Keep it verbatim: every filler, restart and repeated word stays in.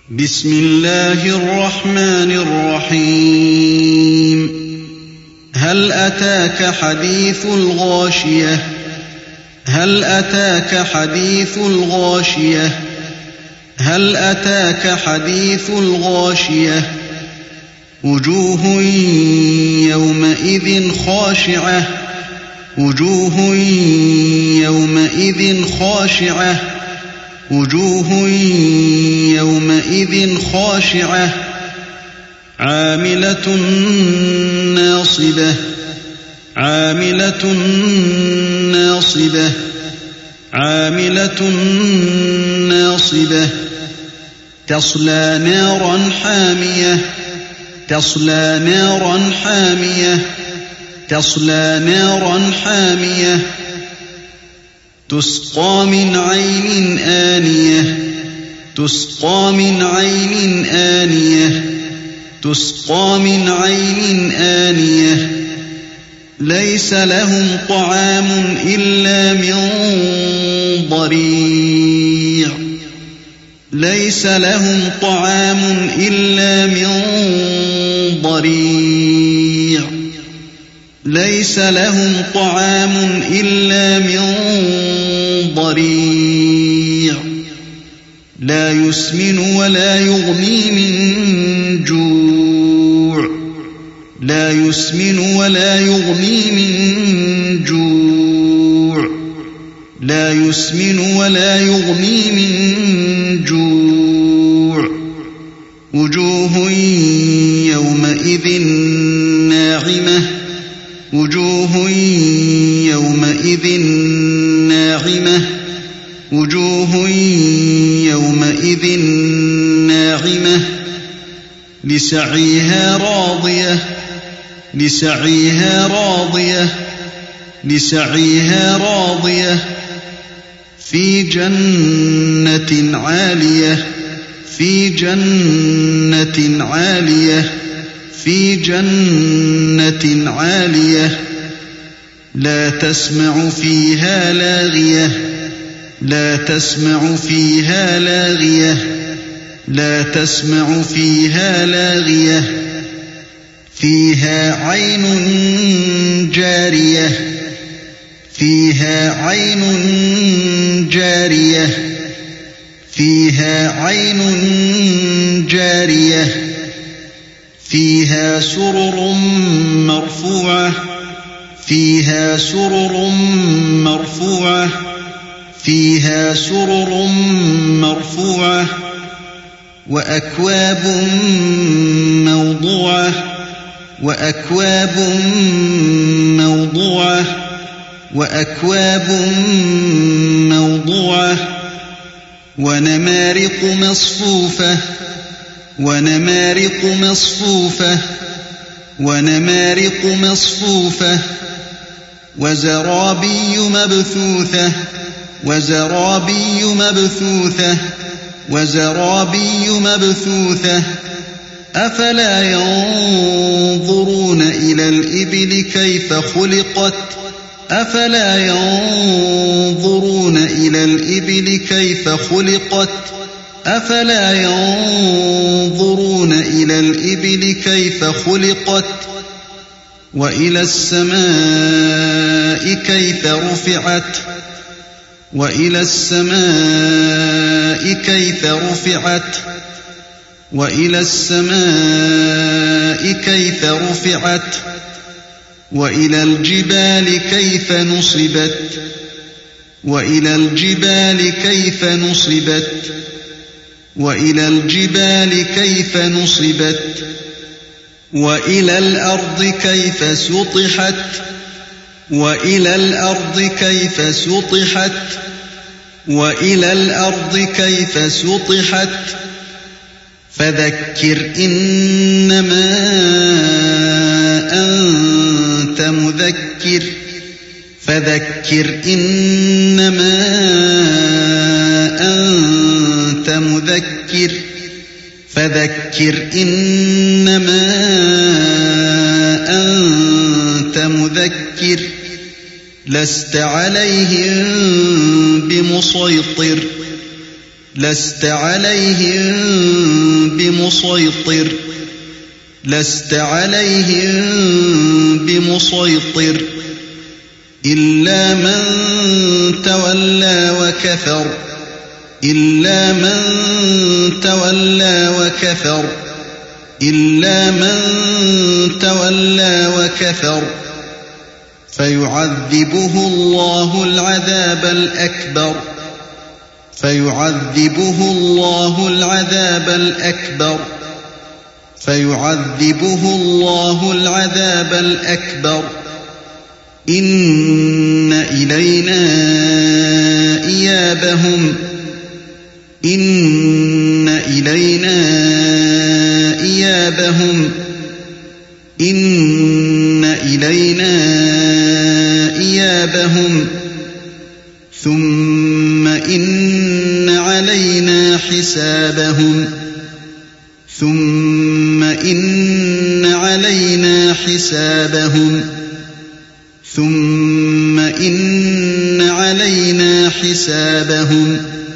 بسم الله الرحمن الرحيم هل أتاك حديث الغاشية هل أتاك حديث الغاشية هل أتاك حديث الغاشية وجوه يومئذ خاشعة وجوه يومئذ خاشعة وجوه يومئذ خاشعة عاملة ناصبة عاملة ناصبة عاملة ناصبة تصلى نارا حامية تصلى نارا حامية تصلى نارا حامية تسقى من عين آنية تسقى من عين آنية تسقى من عين آنية ليس لهم طعام إلا من ضريع ليس لهم طعام إلا من ضريع ليس لهم طعام إلا من ضريع لا يسمن ولا يغني من جوع لا يسمن ولا يغني من جوع لا يسمن ولا يغني من جوع وجوه يومئذ ناعمة وجوه يومئذ ناعمة وجوه يومئذ ناعمة لسعيها راضية لسعيها راضية لسعيها راضية في جنة عالية في جنة عالية في جنة عالية لا تسمع فيها لاغية لا تسمع فيها لاغية لا تسمع فيها لاغية فيها عين جارية فيها عين جارية فيها عين جارية فيها سرر مرفوعة فيها سرر مرفوعة فيها سرر مرفوعة وأكواب موضوعة وأكواب موضوعة وأكواب موضوعة ونمارق مصفوفة ونمارق مصفوفة ونمارق مصفوفة وزرابي مبثوثة وزرابي مبثوثة وزرابي مبثوثة أفلا ينظرون إلى الإبل كيف خلقت أفلا ينظرون إلى الإبل كيف خلقت أفلا ينظرون إلى الإبل كيف خلقت وإلى السماء كيف رفعت وإلى السماء كيف رفعت وإلى السماء كيف رفعت وإلى الجبال كيف نصبت وإلى الجبال كيف نصبت وإلى الجبال كيف نصبت وإلى الأرض كيف سطحت وإلى الأرض كيف سطحت وإلى الأرض كيف سطحت فذكر إنما أنت مذكر فذكر إنما أنت مذكر فذكر إنما أنت مذكر لست عليهم بمسيطر لست عليهم بمسيطر لست عليهم بمسيطر إلا من تولى وكفر إلا من تولى وكفر إلا من تولى وكفر فيعذبه الله العذاب الأكبر فيعذبه الله العذاب الأكبر فيعذبه الله العذاب الأكبر إن إلينا إيابهم إن إلينا إيابهم إن إلينا إيابهم ثم إن علينا حسابهم ثم إن علينا حسابهم ثم إن علينا حسابهم